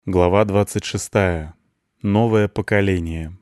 Глава 26. Новое поколение.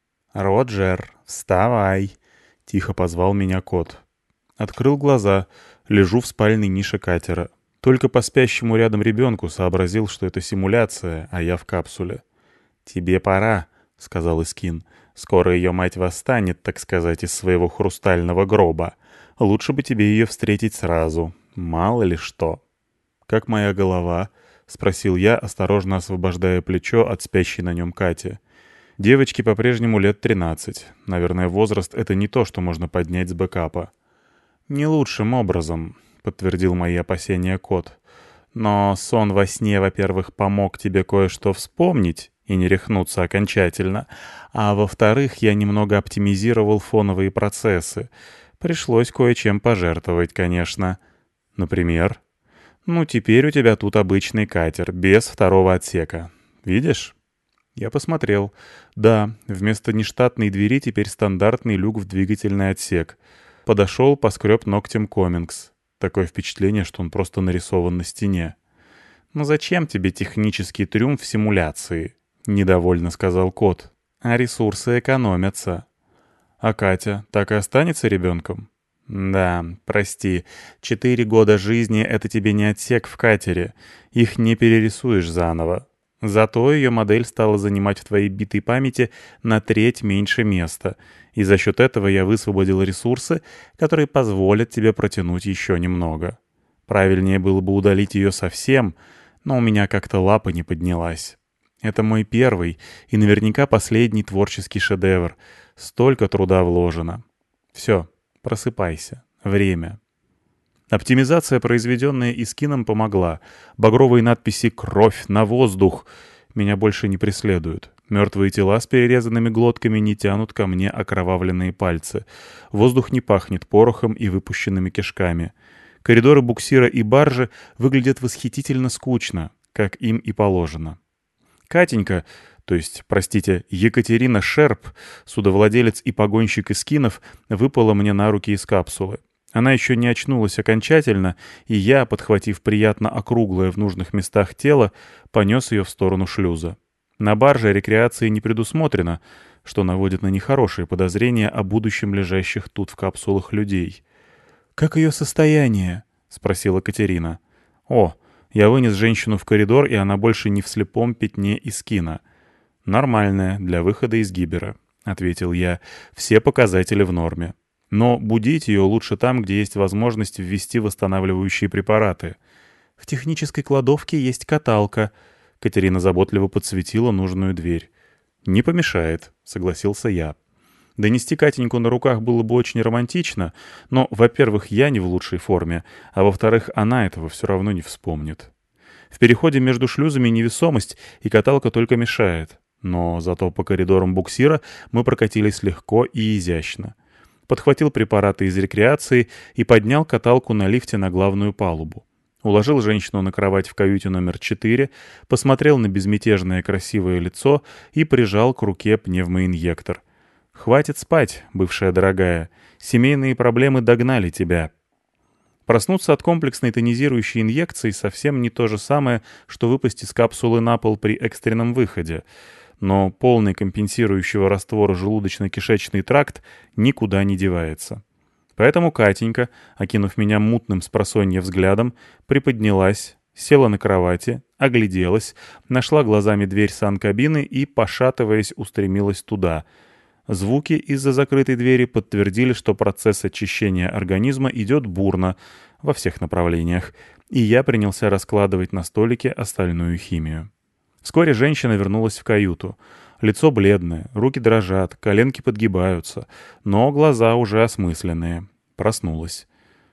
«Роджер, вставай!» — тихо позвал меня кот. Открыл глаза, лежу в спальной нише катера. Только по спящему рядом ребенку сообразил, что это симуляция, а я в капсуле. «Тебе пора», — сказал Искин. «Скоро ее мать восстанет, так сказать, из своего хрустального гроба. Лучше бы тебе ее встретить сразу. Мало ли что». «Как моя голова?» — спросил я, осторожно освобождая плечо от спящей на нем Кати. Девочке по-прежнему лет 13. Наверное, возраст — это не то, что можно поднять с бэкапа. «Не лучшим образом», — подтвердил мои опасения кот. «Но сон во сне, во-первых, помог тебе кое-что вспомнить и не рехнуться окончательно, а во-вторых, я немного оптимизировал фоновые процессы. Пришлось кое-чем пожертвовать, конечно. Например...» «Ну, теперь у тебя тут обычный катер, без второго отсека. Видишь?» Я посмотрел. Да, вместо нештатной двери теперь стандартный люк в двигательный отсек. Подошел, поскреб ногтем комингс. Такое впечатление, что он просто нарисован на стене. «Ну зачем тебе технический трюм в симуляции?» — недовольно сказал кот. «А ресурсы экономятся». «А Катя так и останется ребенком?» «Да, прости, 4 года жизни — это тебе не отсек в катере. Их не перерисуешь заново. Зато ее модель стала занимать в твоей битой памяти на треть меньше места, и за счет этого я высвободил ресурсы, которые позволят тебе протянуть еще немного. Правильнее было бы удалить ее совсем, но у меня как-то лапа не поднялась. Это мой первый и наверняка последний творческий шедевр. Столько труда вложено. Все. Просыпайся. Время. Оптимизация, произведенная Искином, помогла. Багровые надписи «Кровь на воздух» меня больше не преследуют. Мертвые тела с перерезанными глотками не тянут ко мне окровавленные пальцы. Воздух не пахнет порохом и выпущенными кишками. Коридоры буксира и баржи выглядят восхитительно скучно, как им и положено. Катенька, то есть, простите, Екатерина Шерп, судовладелец и погонщик Искинов, выпала мне на руки из капсулы. Она еще не очнулась окончательно, и я, подхватив приятно округлое в нужных местах тело, понес ее в сторону шлюза. На барже рекреации не предусмотрено, что наводит на нехорошие подозрения о будущем лежащих тут в капсулах людей. «Как ее состояние?» — спросила Катерина. «О, я вынес женщину в коридор, и она больше не в слепом пятне Искина. «Нормальная, для выхода из гибера», — ответил я. «Все показатели в норме. Но будить ее лучше там, где есть возможность ввести восстанавливающие препараты. В технической кладовке есть каталка». Катерина заботливо подсветила нужную дверь. «Не помешает», — согласился я. Донести Катеньку на руках было бы очень романтично, но, во-первых, я не в лучшей форме, а во-вторых, она этого все равно не вспомнит. В переходе между шлюзами невесомость, и каталка только мешает. Но зато по коридорам буксира мы прокатились легко и изящно. Подхватил препараты из рекреации и поднял каталку на лифте на главную палубу. Уложил женщину на кровать в каюте номер 4, посмотрел на безмятежное красивое лицо и прижал к руке пневмоинъектор. «Хватит спать, бывшая дорогая. Семейные проблемы догнали тебя». Проснуться от комплексной тонизирующей инъекции совсем не то же самое, что выпасть из капсулы на пол при экстренном выходе. Но полный компенсирующего раствора желудочно-кишечный тракт никуда не девается. Поэтому Катенька, окинув меня мутным спросонья взглядом, приподнялась, села на кровати, огляделась, нашла глазами дверь санкабины и, пошатываясь, устремилась туда. Звуки из-за закрытой двери подтвердили, что процесс очищения организма идет бурно во всех направлениях, и я принялся раскладывать на столике остальную химию. Вскоре женщина вернулась в каюту. Лицо бледное, руки дрожат, коленки подгибаются, но глаза уже осмысленные. Проснулась.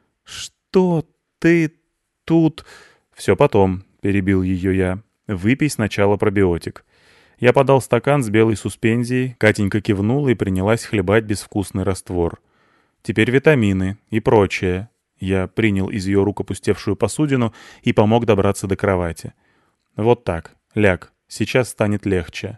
«Что ты тут...» «Все потом», — перебил ее я. «Выпей сначала пробиотик». Я подал стакан с белой суспензией, Катенька кивнула и принялась хлебать безвкусный раствор. «Теперь витамины и прочее». Я принял из ее рук опустевшую посудину и помог добраться до кровати. «Вот так. Ляг. Сейчас станет легче».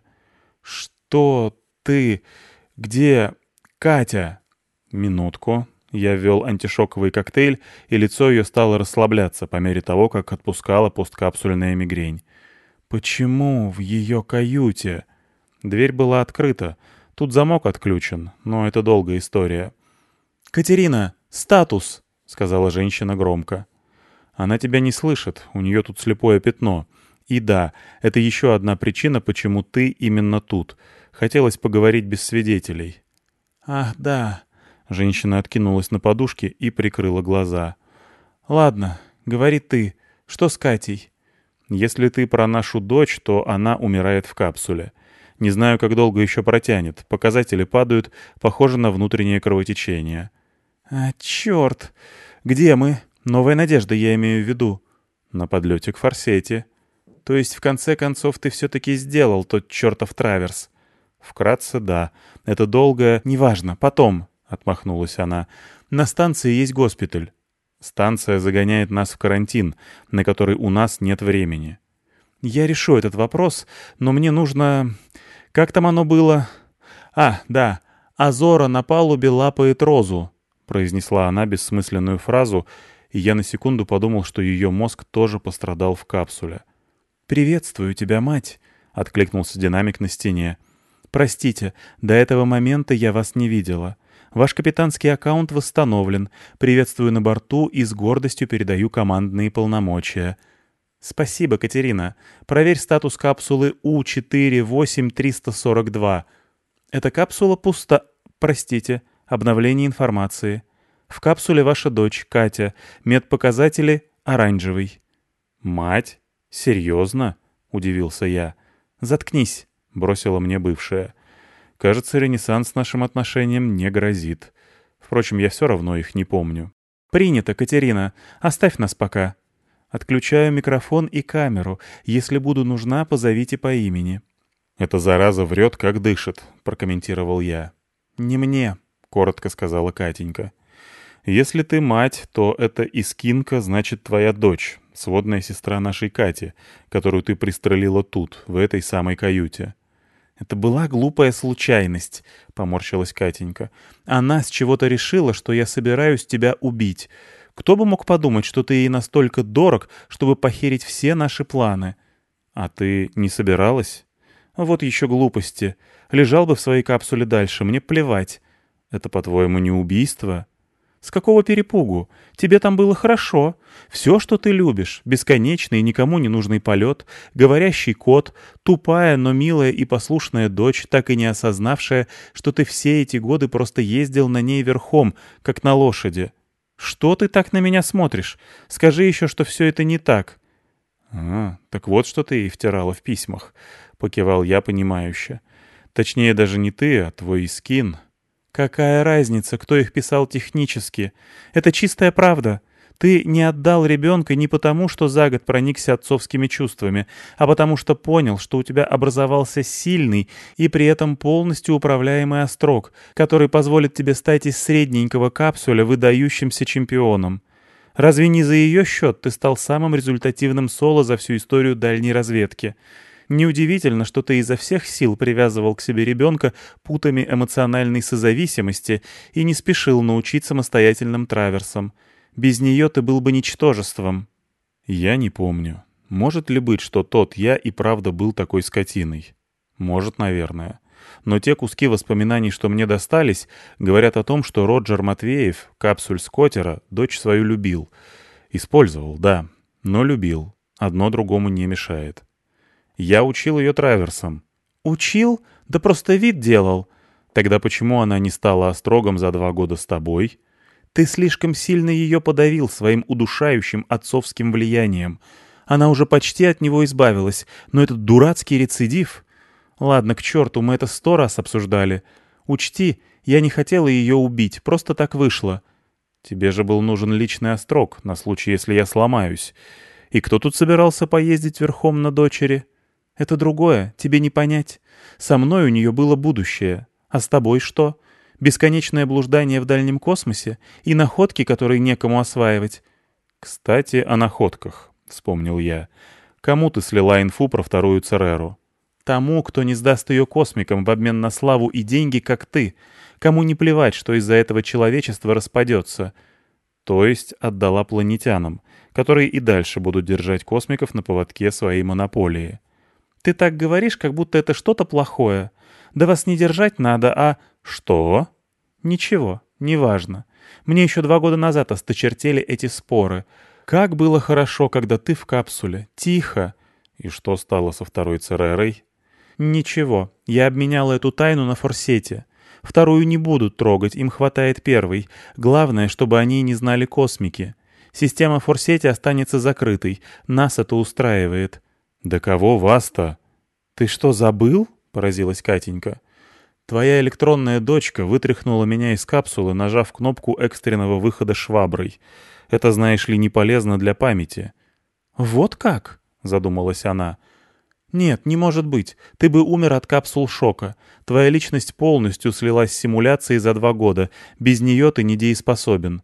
«Что ты? Где? Катя?» «Минутку». Я ввел антишоковый коктейль, и лицо ее стало расслабляться по мере того, как отпускала посткапсульная мигрень. «Почему в ее каюте?» Дверь была открыта. Тут замок отключен, но это долгая история. «Катерина, статус!» — сказала женщина громко. «Она тебя не слышит, у нее тут слепое пятно. И да, это еще одна причина, почему ты именно тут. Хотелось поговорить без свидетелей». «Ах, да». Женщина откинулась на подушке и прикрыла глаза. «Ладно, говори ты. Что с Катей?» «Если ты про нашу дочь, то она умирает в капсуле. Не знаю, как долго еще протянет. Показатели падают, похоже на внутреннее кровотечение». «А, черт! Где мы? Новая надежда, я имею в виду». «На подлете к Форсете». «То есть, в конце концов, ты все-таки сделал тот чертов траверс?» «Вкратце, да. Это долго...» «Неважно, потом», — отмахнулась она. «На станции есть госпиталь». «Станция загоняет нас в карантин, на который у нас нет времени». «Я решу этот вопрос, но мне нужно... Как там оно было?» «А, да. Азора на палубе лапает Розу», — произнесла она бессмысленную фразу, и я на секунду подумал, что ее мозг тоже пострадал в капсуле. «Приветствую тебя, мать», — откликнулся динамик на стене. «Простите, до этого момента я вас не видела. Ваш капитанский аккаунт восстановлен. Приветствую на борту и с гордостью передаю командные полномочия». «Спасибо, Катерина. Проверь статус капсулы У-48-342. Эта капсула пуста... Простите, обновление информации. В капсуле ваша дочь, Катя. Медпоказатели оранжевый». «Мать? Серьезно?» — удивился я. «Заткнись», — бросила мне бывшая. «Кажется, ренессанс нашим отношениям не грозит. Впрочем, я все равно их не помню». «Принято, Катерина. Оставь нас пока. Отключаю микрофон и камеру. Если буду нужна, позовите по имени». «Эта зараза врет, как дышит», — прокомментировал я. «Не мне», — коротко сказала Катенька. «Если ты мать, то эта Искинка значит твоя дочь, сводная сестра нашей Кати, которую ты пристрелила тут, в этой самой каюте». «Это была глупая случайность», — поморщилась Катенька. «Она с чего-то решила, что я собираюсь тебя убить. Кто бы мог подумать, что ты ей настолько дорог, чтобы похерить все наши планы?» «А ты не собиралась?» «Вот еще глупости. Лежал бы в своей капсуле дальше, мне плевать». «Это, по-твоему, не убийство?» «С какого перепугу? Тебе там было хорошо. Все, что ты любишь. Бесконечный и никому не нужный полет, говорящий кот, тупая, но милая и послушная дочь, так и не осознавшая, что ты все эти годы просто ездил на ней верхом, как на лошади. Что ты так на меня смотришь? Скажи еще, что все это не так». «А, так вот что ты ей втирала в письмах», — покивал я понимающе. «Точнее, даже не ты, а твой Искин». «Какая разница, кто их писал технически? Это чистая правда. Ты не отдал ребенка не потому, что за год проникся отцовскими чувствами, а потому что понял, что у тебя образовался сильный и при этом полностью управляемый острог, который позволит тебе стать из средненького капсуля выдающимся чемпионом. Разве не за ее счет ты стал самым результативным соло за всю историю дальней разведки? Неудивительно, что ты изо всех сил привязывал к себе ребенка путами эмоциональной созависимости и не спешил научить самостоятельным траверсам. Без нее ты был бы ничтожеством». «Я не помню. Может ли быть, что тот я и правда был такой скотиной? Может, наверное. Но те куски воспоминаний, что мне достались, говорят о том, что Роджер Матвеев, капсуль Скоттера, дочь свою любил. Использовал, да, но любил. Одно другому не мешает. Я учил ее траверсом». «Учил? Да просто вид делал». «Тогда почему она не стала острогом за 2 года с тобой?» «Ты слишком сильно ее подавил своим удушающим отцовским влиянием. Она уже почти от него избавилась, но этот дурацкий рецидив...» «Ладно, к черту, мы это 100 раз обсуждали. Учти, я не хотела ее убить, просто так вышло». «Тебе же был нужен личный острог, на случай, если я сломаюсь. И кто тут собирался поездить верхом на дочери?» «Это другое, тебе не понять. Со мной у нее было будущее. А с тобой что? Бесконечное блуждание в дальнем космосе и находки, которые некому осваивать». «Кстати, о находках», — вспомнил я. «Кому ты слила инфу про вторую Цереру?» «Тому, кто не сдаст ее космикам в обмен на славу и деньги, как ты. Кому не плевать, что из-за этого человечество распадется». «То есть отдала планетянам, которые и дальше будут держать космиков на поводке своей монополии». Ты так говоришь, как будто это что-то плохое. Да вас не держать надо, а...» «Что?» «Ничего, неважно. Мне еще 2 года назад осточертели эти споры. Как было хорошо, когда ты в капсуле. Тихо». «И что стало со второй Церерой?» «Ничего, я обменяла эту тайну на форсете. Вторую не будут трогать, им хватает первой. Главное, чтобы они не знали космики. Система форсети останется закрытой. Нас это устраивает». «Да кого вас-то?» «Ты что, забыл?» — поразилась Катенька. «Твоя электронная дочка вытряхнула меня из капсулы, нажав кнопку экстренного выхода шваброй. Это, знаешь ли, не полезно для памяти». «Вот как?» — задумалась она. «Нет, не может быть. Ты бы умер от капсул шока. Твоя личность полностью слилась с симуляцией за 2 года. Без нее ты недееспособен».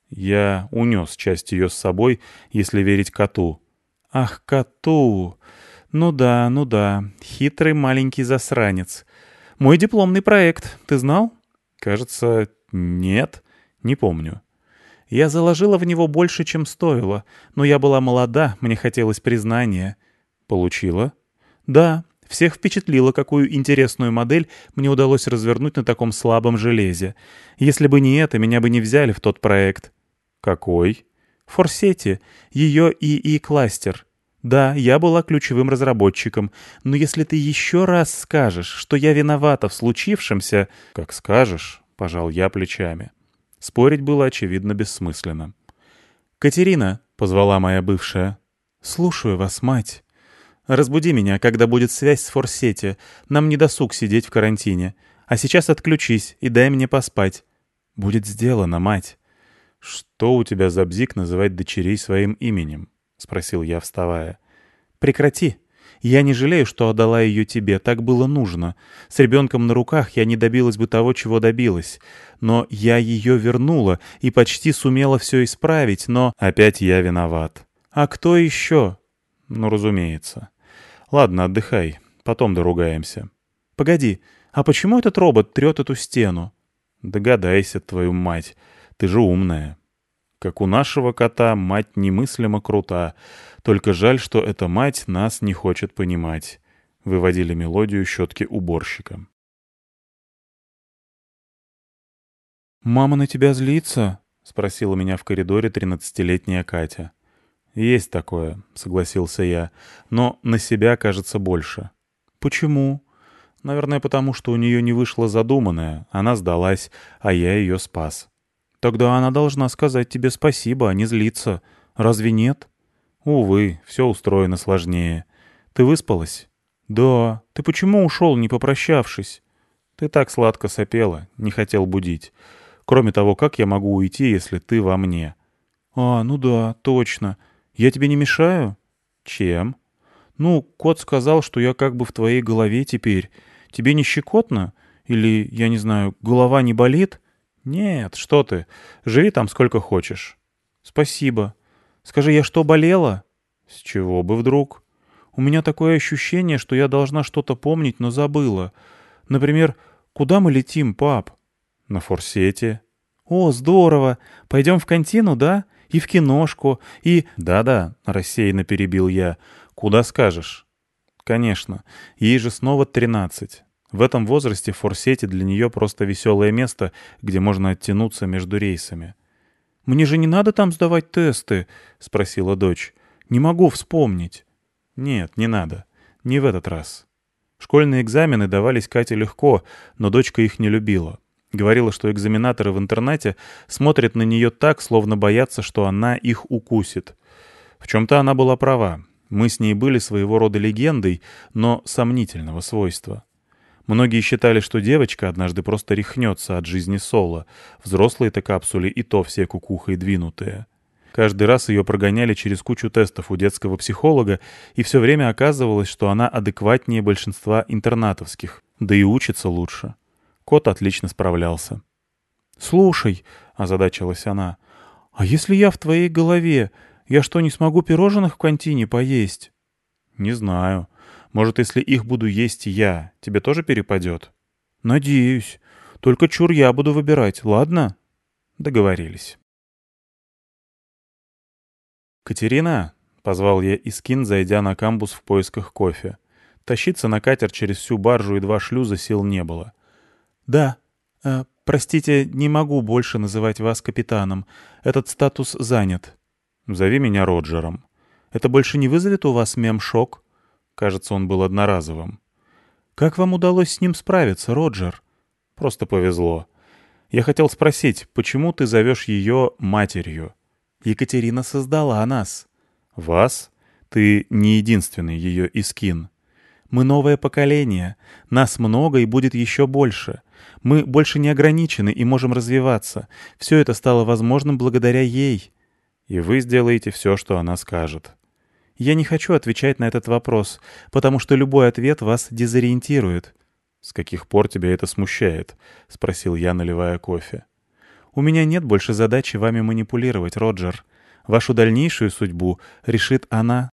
«Я унес часть ее с собой, если верить коту». «Ах, коту! Ну да, ну да. Хитрый маленький засранец. Мой дипломный проект, ты знал?» «Кажется, нет. Не помню». «Я заложила в него больше, чем стоило. Но я была молода, мне хотелось признания». «Получила?» «Да, всех впечатлило, какую интересную модель мне удалось развернуть на таком слабом железе. Если бы не это, меня бы не взяли в тот проект». «Какой?» «Форсети. Ее ИИ-кластер. Да, я была ключевым разработчиком, но если ты еще раз скажешь, что я виновата в случившемся...» «Как скажешь», — пожал я плечами. Спорить было, очевидно, бессмысленно. «Катерина», — позвала моя бывшая. «Слушаю вас, мать. Разбуди меня, когда будет связь с Форсети. Нам не досуг сидеть в карантине. А сейчас отключись и дай мне поспать». «Будет сделано, мать». «Что у тебя за бзик называть дочерей своим именем?» — спросил я, вставая. «Прекрати. Я не жалею, что отдала ее тебе. Так было нужно. С ребенком на руках я не добилась бы того, чего добилась. Но я ее вернула и почти сумела все исправить, но...» «Опять я виноват». «А кто еще?» «Ну, разумеется. Ладно, отдыхай. Потом доругаемся». «Погоди, а почему этот робот трет эту стену?» «Догадайся, твою мать. Ты же умная». Как у нашего кота, мать немыслимо крута. Только жаль, что эта мать нас не хочет понимать. Выводили мелодию щетки уборщика. «Мама на тебя злится?» — спросила меня в коридоре 13-летняя Катя. «Есть такое», — согласился я, — «но на себя кажется больше». «Почему?» «Наверное, потому что у нее не вышло задуманное, она сдалась, а я ее спас». «Тогда она должна сказать тебе спасибо, а не злиться. Разве нет?» «Увы, все устроено сложнее. Ты выспалась?» «Да. Ты почему ушел, не попрощавшись?» «Ты так сладко сопела, не хотел будить. Кроме того, как я могу уйти, если ты во мне?» «А, ну да, точно. Я тебе не мешаю?» «Чем?» «Ну, кот сказал, что я как бы в твоей голове теперь. Тебе не щекотно? Или, я не знаю, голова не болит?» «Нет, что ты. Живи там сколько хочешь». «Спасибо. Скажи, я что, болела?» «С чего бы вдруг?» «У меня такое ощущение, что я должна что-то помнить, но забыла. Например, куда мы летим, пап?» «На форсете». «О, здорово! Пойдем в кантину, да? И в киношку, и...» «Да-да», — рассеянно перебил я. «Куда скажешь?» «Конечно. Ей же снова 13. В этом возрасте форсети для нее просто веселое место, где можно оттянуться между рейсами». «Мне же не надо там сдавать тесты?» — спросила дочь. «Не могу вспомнить». «Нет, не надо. Не в этот раз». Школьные экзамены давались Кате легко, но дочка их не любила. Говорила, что экзаменаторы в интернате смотрят на нее так, словно боятся, что она их укусит. В чем-то она была права. Мы с ней были своего рода легендой, но сомнительного свойства. Многие считали, что девочка однажды просто рехнется от жизни Соло. Взрослые-то капсуле и то все кукухой двинутые. Каждый раз ее прогоняли через кучу тестов у детского психолога, и все время оказывалось, что она адекватнее большинства интернатовских, да и учится лучше. Кот отлично справлялся. «Слушай», — озадачилась она, — «а если я в твоей голове, я что, не смогу пирожных в кантине поесть?» «Не знаю. Может, если их буду есть я, тебе тоже перепадет?» «Надеюсь. Только чур я буду выбирать, ладно?» Договорились. «Катерина», — позвал я Искин, зайдя на камбус в поисках кофе, — Тащиться на катер через всю баржу и 2 шлюза сил не было. «Да. Простите, не могу больше называть вас капитаном. Этот статус занят». «Зови меня Роджером». «Это больше не вызовет у вас мем-шок?» Кажется, он был одноразовым. «Как вам удалось с ним справиться, Роджер?» «Просто повезло. Я хотел спросить, почему ты зовешь ее матерью?» «Екатерина создала нас». «Вас? Ты не единственный ее Искин». «Мы новое поколение. Нас много и будет еще больше. Мы больше не ограничены и можем развиваться. Все это стало возможным благодаря ей». «И вы сделаете все, что она скажет». «Я не хочу отвечать на этот вопрос, потому что любой ответ вас дезориентирует». «С каких пор тебя это смущает?» — спросил я, наливая кофе. «У меня нет больше задачи вами манипулировать, Роджер. Вашу дальнейшую судьбу решит она».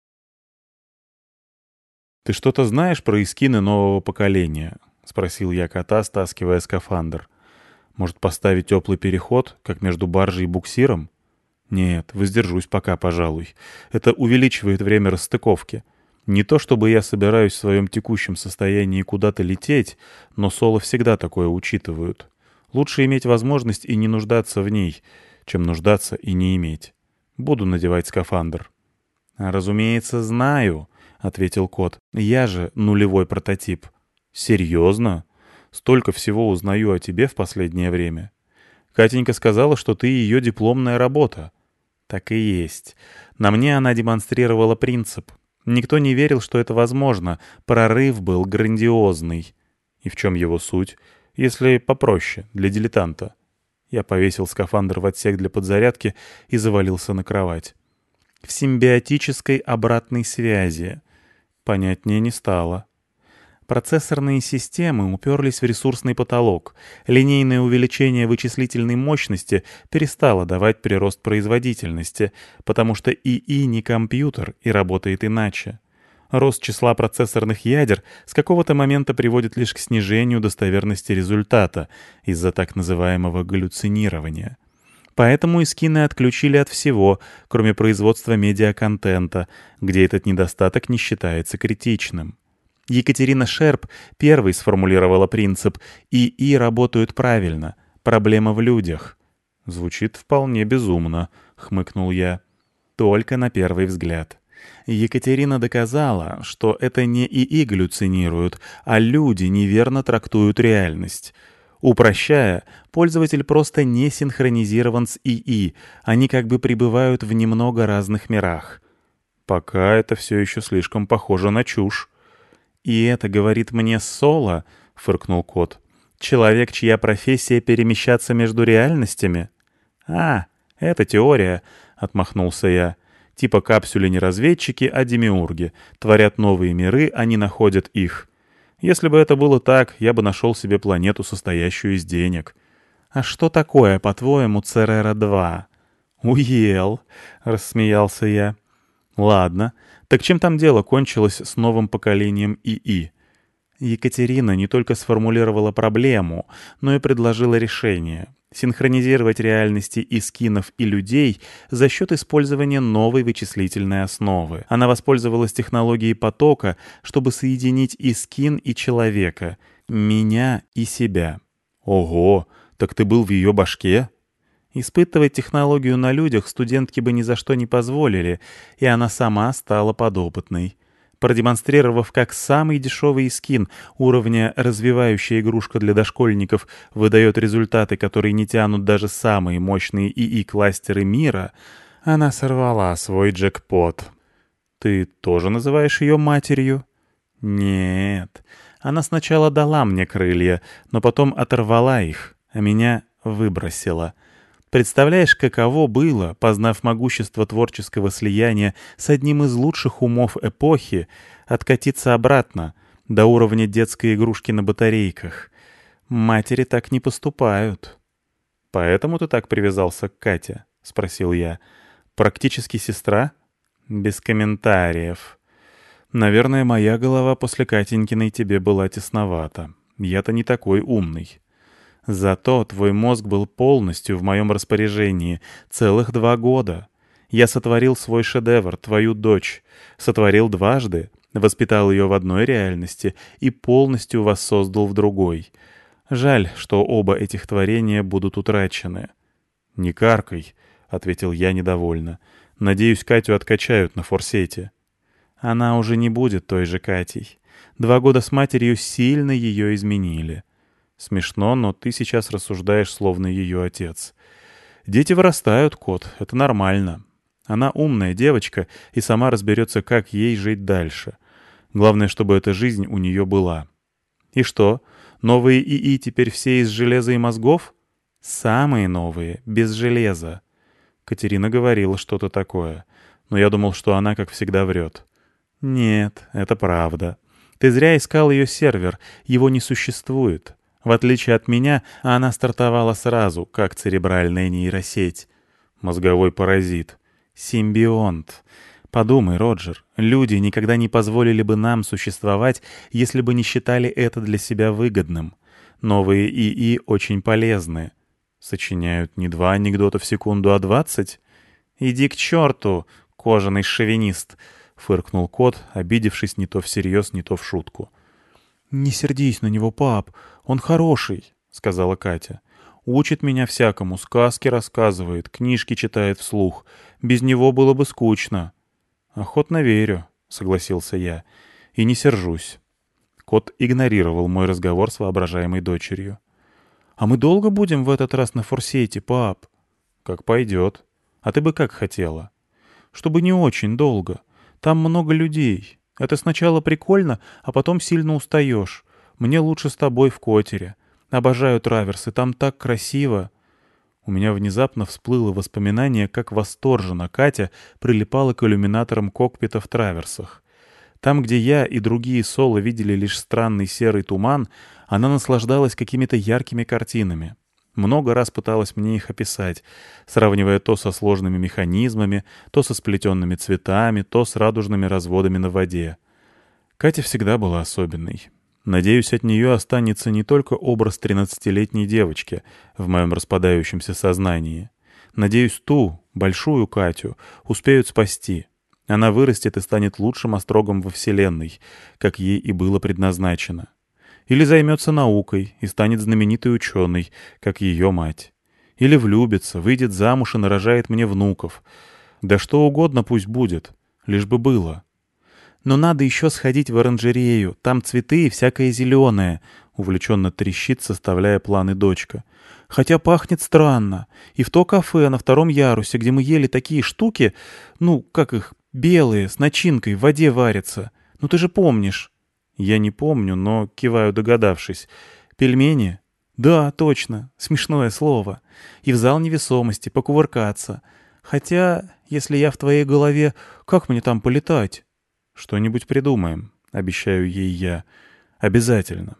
«Ты что-то знаешь про эскины нового поколения?» — спросил я кота, стаскивая скафандр. «Может, поставить теплый переход, как между баржей и буксиром?» «Нет, воздержусь пока, пожалуй. Это увеличивает время расстыковки. Не то чтобы я собираюсь в своем текущем состоянии куда-то лететь, но соло всегда такое учитывают. Лучше иметь возможность и не нуждаться в ней, чем нуждаться и не иметь. Буду надевать скафандр». «Разумеется, знаю», — ответил кот. «Я же нулевой прототип». «Серьезно? Столько всего узнаю о тебе в последнее время. Катенька сказала, что ты ее дипломная работа». «Так и есть. На мне она демонстрировала принцип. Никто не верил, что это возможно. Прорыв был грандиозный». «И в чем его суть? Если попроще, для дилетанта». Я повесил скафандр в отсек для подзарядки и завалился на кровать. «В симбиотической обратной связи». Понятнее не стало. Процессорные системы уперлись в ресурсный потолок. Линейное увеличение вычислительной мощности перестало давать прирост производительности, потому что ИИ не компьютер и работает иначе. Рост числа процессорных ядер с какого-то момента приводит лишь к снижению достоверности результата из-за так называемого галлюцинирования. Поэтому эскины отключили от всего, кроме производства медиаконтента, где этот недостаток не считается критичным. Екатерина Шерп первой сформулировала принцип «ИИ работают правильно. Проблема в людях». «Звучит вполне безумно», — хмыкнул я. «Только на первый взгляд». Екатерина доказала, что это не ИИ галлюцинируют, а люди неверно трактуют реальность. Упрощая, пользователь просто не синхронизирован с ИИ, они как бы пребывают в немного разных мирах. Пока это все еще слишком похоже на чушь. «И это говорит мне Соло?» — фыркнул кот. «Человек, чья профессия перемещаться между реальностями?» «А, это теория», — отмахнулся я. «Типа капсюли не разведчики, а демиурги. Творят новые миры, они находят их. Если бы это было так, я бы нашел себе планету, состоящую из денег». «А что такое, по-твоему, Церера-2?» «Уел», — рассмеялся я. «Ладно. Так чем там дело кончилось с новым поколением ИИ?» Екатерина не только сформулировала проблему, но и предложила решение — синхронизировать реальности искинов и людей за счет использования новой вычислительной основы. Она воспользовалась технологией потока, чтобы соединить искин и человека, меня и себя. «Ого! Так ты был в ее башке?» Испытывать технологию на людях студентки бы ни за что не позволили, и она сама стала подопытной. Продемонстрировав, как самый дешевый скин уровня «развивающая игрушка для дошкольников» выдает результаты, которые не тянут даже самые мощные ИИ-кластеры мира, она сорвала свой джекпот. «Ты тоже называешь ее матерью?» «Нет. Она сначала дала мне крылья, но потом оторвала их, а меня выбросила». Представляешь, каково было, познав могущество творческого слияния с одним из лучших умов эпохи, откатиться обратно, до уровня детской игрушки на батарейках? Матери так не поступают. «Поэтому ты так привязался к Кате?» — спросил я. «Практически сестра?» «Без комментариев. Наверное, моя голова после Катенькиной тебе была тесновата. Я-то не такой умный». «Зато твой мозг был полностью в моем распоряжении целых 2 года. Я сотворил свой шедевр, твою дочь. Сотворил дважды. Воспитал ее в одной реальности и полностью воссоздал в другой. Жаль, что оба этих творения будут утрачены. «Не каркай», — ответил я недовольно. «Надеюсь, Катю откачают на форсете». Она уже не будет той же Катей. 2 года с матерью сильно ее изменили. Смешно, но ты сейчас рассуждаешь, словно ее отец. Дети вырастают, кот, это нормально. Она умная девочка и сама разберется, как ей жить дальше. Главное, чтобы эта жизнь у нее была. И что, новые ИИ теперь все из железа и мозгов? Самые новые, без железа. Катерина говорила что-то такое, но я думал, что она, как всегда, врет. Нет, это правда. Ты зря искал ее сервер, его не существует. В отличие от меня, она стартовала сразу, как церебральная нейросеть. Мозговой паразит. Симбионт. Подумай, Роджер, люди никогда не позволили бы нам существовать, если бы не считали это для себя выгодным. Новые ИИ очень полезны. Сочиняют не 2 анекдота в секунду, а 20? Иди к черту, кожаный шовинист, — фыркнул кот, обидевшись не то всерьез, не то в шутку. «Не сердись на него, пап, он хороший», — сказала Катя. «Учит меня всякому, сказки рассказывает, книжки читает вслух. Без него было бы скучно». «Охотно верю», — согласился я, — «и не сержусь». Кот игнорировал мой разговор с воображаемой дочерью. «А мы долго будем в этот раз на форсете, пап?» «Как пойдет. А ты бы как хотела?» «Чтобы не очень долго. Там много людей. Это сначала прикольно, а потом сильно устаешь. Мне лучше с тобой в катере. Обожаю траверсы, там так красиво». У меня внезапно всплыло воспоминание, как восторженно Катя прилипала к иллюминаторам кокпита в траверсах. Там, где я и другие соло видели лишь странный серый туман, она наслаждалась какими-то яркими картинами. Много раз пыталась мне их описать, сравнивая то со сложными механизмами, то со сплетенными цветами, то с радужными разводами на воде. Катя всегда была особенной. Надеюсь, от нее останется не только образ 13-летней девочки в моем распадающемся сознании. Надеюсь, ту, большую Катю, успеют спасти. Она вырастет и станет лучшим острогом во Вселенной, как ей и было предназначено. Или займется наукой и станет знаменитой ученой, как ее мать. Или влюбится, выйдет замуж и нарожает мне внуков. Да что угодно пусть будет, лишь бы было. «Но надо еще сходить в оранжерею, там цветы и всякое зеленое», — увлеченно трещит, составляя планы дочка. «Хотя пахнет странно. И в то кафе на 2-м ярусе, где мы ели такие штуки, ну, как их, белые, с начинкой, в воде варятся. Ну ты же помнишь». Я не помню, но киваю, догадавшись. «Пельмени?» «Да, точно. Смешное слово. И в зал невесомости, покувыркаться. Хотя, если я в твоей голове, как мне там полетать?» «Что-нибудь придумаем», — обещаю ей я. «Обязательно.